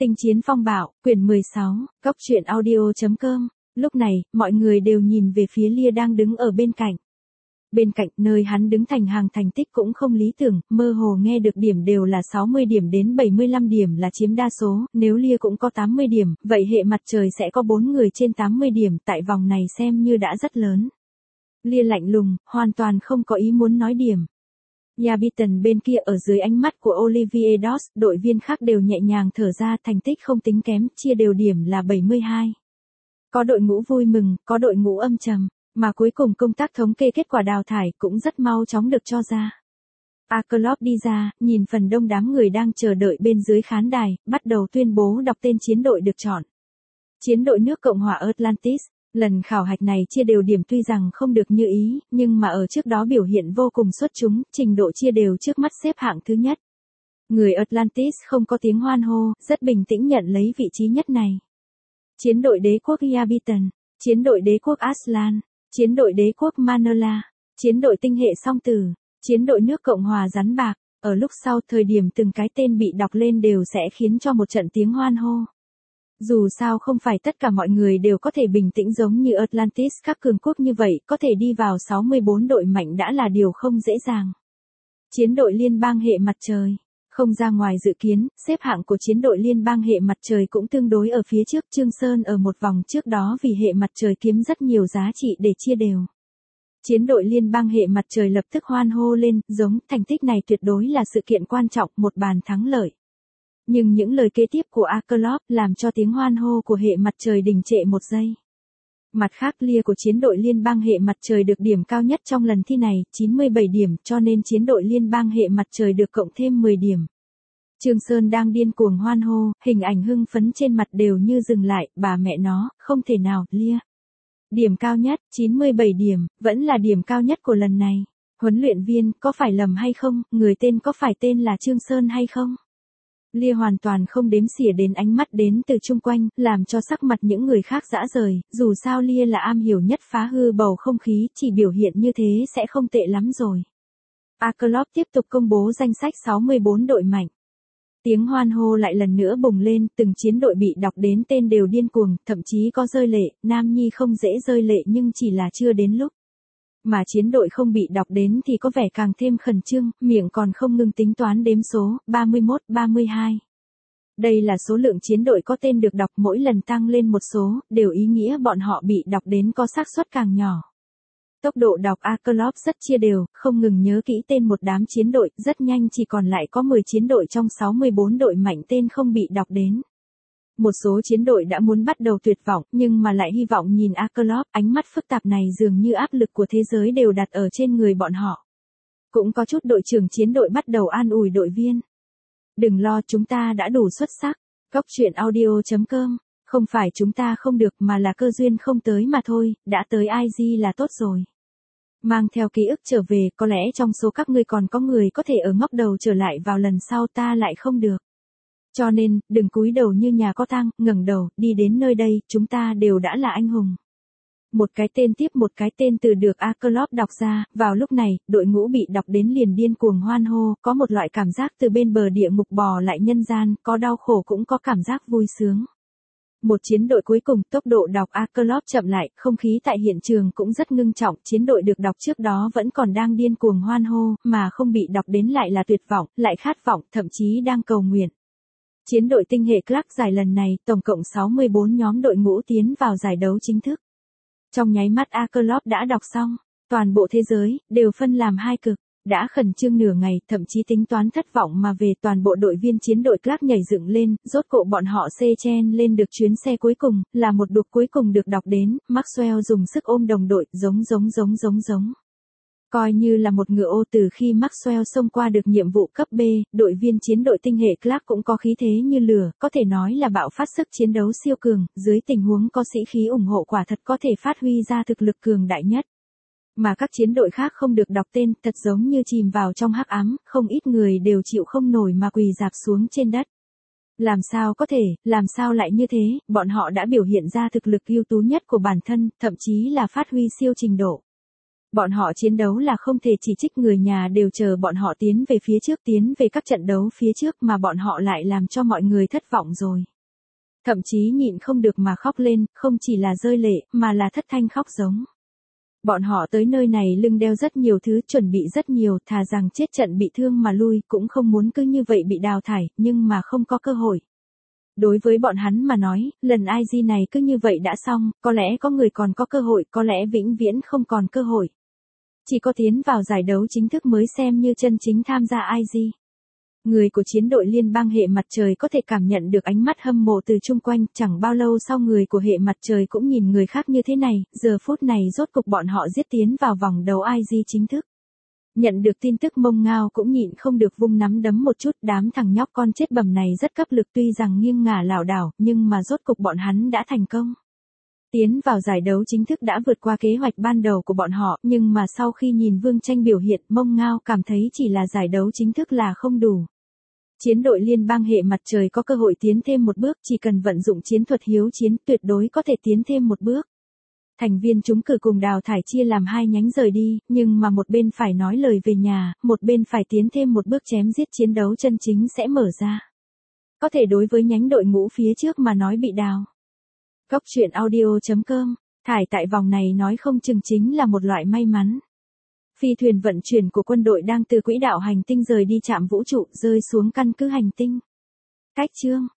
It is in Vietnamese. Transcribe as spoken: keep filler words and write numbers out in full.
Tinh chiến phong bạo, quyển mười sáu, Cốc truyện audio chấm com. Lúc này, mọi người đều nhìn về phía Lia đang đứng ở bên cạnh. Bên cạnh, nơi hắn đứng thành hàng thành tích cũng không lý tưởng, mơ hồ nghe được điểm đều là sáu mươi điểm đến bảy mươi lăm điểm là chiếm đa số, nếu Lia cũng có tám mươi điểm, vậy hệ mặt trời sẽ có bốn người trên tám mươi điểm, tại vòng này xem như đã rất lớn. Lia lạnh lùng, hoàn toàn không có ý muốn nói điểm. Yabiton bên kia ở dưới ánh mắt của Olivier Doss, đội viên khác đều nhẹ nhàng thở ra, thành tích không tính kém, chia đều điểm là bảy mươi hai. Có đội ngũ vui mừng, có đội ngũ âm trầm, mà cuối cùng công tác thống kê kết quả đào thải cũng rất mau chóng được cho ra. Akerlof đi ra, nhìn phần đông đám người đang chờ đợi bên dưới khán đài, bắt đầu tuyên bố đọc tên chiến đội được chọn. Chiến đội nước Cộng hòa Atlantis. Lần khảo hạch này chia đều điểm tuy rằng không được như ý, nhưng mà ở trước đó biểu hiện vô cùng xuất chúng, trình độ chia đều trước mắt xếp hạng thứ nhất. Người Atlantis không có tiếng hoan hô, rất bình tĩnh nhận lấy vị trí nhất này. Chiến đội đế quốc Yabiton, chiến đội đế quốc Aslan, chiến đội đế quốc Manola, chiến đội tinh hệ song tử, chiến đội nước Cộng hòa rắn bạc. Ở lúc sau thời điểm từng cái tên bị đọc lên đều sẽ khiến cho một trận tiếng hoan hô. Dù sao không phải tất cả mọi người đều có thể bình tĩnh giống như Atlantis các cường quốc như vậy, có thể đi vào sáu mươi bốn đội mạnh đã là điều không dễ dàng. Chiến đội liên bang hệ mặt trời, không ra ngoài dự kiến, xếp hạng của chiến đội liên bang hệ mặt trời cũng tương đối ở phía trước. Trương Sơn ở một vòng trước đó vì hệ mặt trời kiếm rất nhiều giá trị để chia đều. Chiến đội liên bang hệ mặt trời lập tức hoan hô lên, giống thành tích này tuyệt đối là sự kiện quan trọng, một bàn thắng lợi. Nhưng những lời kế tiếp của Akerlof làm cho tiếng hoan hô của hệ mặt trời đình trệ một giây. Mặt khác Lia của chiến đội liên bang hệ mặt trời được điểm cao nhất trong lần thi này, chín mươi bảy điểm, cho nên chiến đội liên bang hệ mặt trời được cộng thêm mười điểm. Trương Sơn đang điên cuồng hoan hô, hình ảnh hưng phấn trên mặt đều như dừng lại, bà mẹ nó, không thể nào, Lia. Điểm cao nhất, chín mươi bảy điểm, vẫn là điểm cao nhất của lần này. Huấn luyện viên, có phải lầm hay không, người tên có phải tên là Trương Sơn hay không? Lia hoàn toàn không đếm xỉa đến ánh mắt đến từ chung quanh, làm cho sắc mặt những người khác rã rời, dù sao Lia là am hiểu nhất phá hư bầu không khí, chỉ biểu hiện như thế sẽ không tệ lắm rồi. Akerlof tiếp tục công bố danh sách sáu mươi bốn đội mạnh. Tiếng hoan hô lại lần nữa bùng lên, từng chiến đội bị đọc đến tên đều điên cuồng, thậm chí có rơi lệ, Nam Nhi không dễ rơi lệ nhưng chỉ là chưa đến lúc. Mà chiến đội không bị đọc đến thì có vẻ càng thêm khẩn trương, miệng còn không ngừng tính toán đếm số, ba mươi mốt, ba mươi hai. Đây là số lượng chiến đội có tên được đọc, mỗi lần tăng lên một số, đều ý nghĩa bọn họ bị đọc đến có xác suất càng nhỏ. Tốc độ đọc Akerlof rất chia đều, không ngừng nhớ kỹ tên một đám chiến đội, rất nhanh chỉ còn lại có mười chiến đội trong sáu mươi bốn đội mạnh tên không bị đọc đến. Một số chiến đội đã muốn bắt đầu tuyệt vọng, nhưng mà lại hy vọng nhìn Akerlof, ánh mắt phức tạp này dường như áp lực của thế giới đều đặt ở trên người bọn họ. Cũng có chút đội trưởng chiến đội bắt đầu an ủi đội viên. Đừng lo, chúng ta đã đủ xuất sắc. Cốc truyện audio chấm com, không phải chúng ta không được mà là cơ duyên không tới mà thôi, đã tới i giê là tốt rồi. Mang theo ký ức trở về, có lẽ trong số các ngươi còn có người có thể ở ngóc đầu trở lại vào lần sau, ta lại không được. Cho nên, đừng cúi đầu như nhà có tang, ngẩng đầu, đi đến nơi đây, chúng ta đều đã là anh hùng. Một cái tên tiếp một cái tên từ được Akerlof đọc ra, vào lúc này, đội ngũ bị đọc đến liền điên cuồng hoan hô, có một loại cảm giác từ bên bờ địa ngục bò lại nhân gian, có đau khổ cũng có cảm giác vui sướng. Một chiến đội cuối cùng, tốc độ đọc Akerlof chậm lại, không khí tại hiện trường cũng rất ngưng trọng, chiến đội được đọc trước đó vẫn còn đang điên cuồng hoan hô, mà không bị đọc đến lại là tuyệt vọng, lại khát vọng, thậm chí đang cầu nguyện. Chiến đội tinh hệ Clark giải lần này, tổng cộng sáu mươi bốn nhóm đội ngũ tiến vào giải đấu chính thức. Trong nháy mắt Akerlof đã đọc xong, toàn bộ thế giới, đều phân làm hai cực, đã khẩn trương nửa ngày, thậm chí tính toán thất vọng mà về toàn bộ đội viên chiến đội Clark nhảy dựng lên, rốt cộ bọn họ xê chen lên được chuyến xe cuối cùng, là một đục cuối cùng được đọc đến, Maxwell dùng sức ôm đồng đội, giống giống giống giống giống. Coi như là một ngựa ô từ khi Maxwell xông qua được nhiệm vụ cấp B, đội viên chiến đội tinh hệ Clark cũng có khí thế như lửa, có thể nói là bạo phát sức chiến đấu siêu cường, dưới tình huống có sĩ khí ủng hộ quả thật có thể phát huy ra thực lực cường đại nhất. Mà các chiến đội khác không được đọc tên, thật giống như chìm vào trong hắc ám, không ít người đều chịu không nổi mà quỳ rạp xuống trên đất. Làm sao có thể, làm sao lại như thế, bọn họ đã biểu hiện ra thực lực ưu tú nhất của bản thân, thậm chí là phát huy siêu trình độ. Bọn họ chiến đấu là không thể chỉ trích, người nhà đều chờ bọn họ tiến về phía trước, tiến về các trận đấu phía trước mà bọn họ lại làm cho mọi người thất vọng rồi. Thậm chí nhịn không được mà khóc lên, không chỉ là rơi lệ, mà là thất thanh khóc giống. Bọn họ tới nơi này lưng đeo rất nhiều thứ, chuẩn bị rất nhiều, thà rằng chết trận bị thương mà lui, cũng không muốn cứ như vậy bị đào thải, nhưng mà không có cơ hội. Đối với bọn hắn mà nói, lần i giê này cứ như vậy đã xong, có lẽ có người còn có cơ hội, có lẽ vĩnh viễn không còn cơ hội. Chỉ có tiến vào giải đấu chính thức mới xem như chân chính tham gia i giê. Người của chiến đội liên bang hệ mặt trời có thể cảm nhận được ánh mắt hâm mộ từ chung quanh, chẳng bao lâu sau người của hệ mặt trời cũng nhìn người khác như thế này, giờ phút này rốt cục bọn họ giết tiến vào vòng đấu i giê chính thức. Nhận được tin tức Mông Ngao cũng nhịn không được vung nắm đấm một chút, đám thằng nhóc con chết bầm này rất cấp lực tuy rằng nghiêng ngả lảo đảo, nhưng mà rốt cục bọn hắn đã thành công. Tiến vào giải đấu chính thức đã vượt qua kế hoạch ban đầu của bọn họ, nhưng mà sau khi nhìn Vương Tranh biểu hiện, Mông Ngao cảm thấy chỉ là giải đấu chính thức là không đủ. Chiến đội liên bang hệ mặt trời có cơ hội tiến thêm một bước, chỉ cần vận dụng chiến thuật hiếu chiến tuyệt đối có thể tiến thêm một bước. Thành viên trúng cử cùng đào thải chia làm hai nhánh rời đi, nhưng mà một bên phải nói lời về nhà, một bên phải tiến thêm một bước chém giết chiến đấu chân chính sẽ mở ra. Có thể đối với nhánh đội ngũ phía trước mà nói bị đào. Góc truyện audio chấm com, thải tại vòng này nói không chừng chính là một loại may mắn. Phi thuyền vận chuyển của quân đội đang từ quỹ đạo hành tinh rời đi trạm vũ trụ rơi xuống căn cứ hành tinh. Cách chương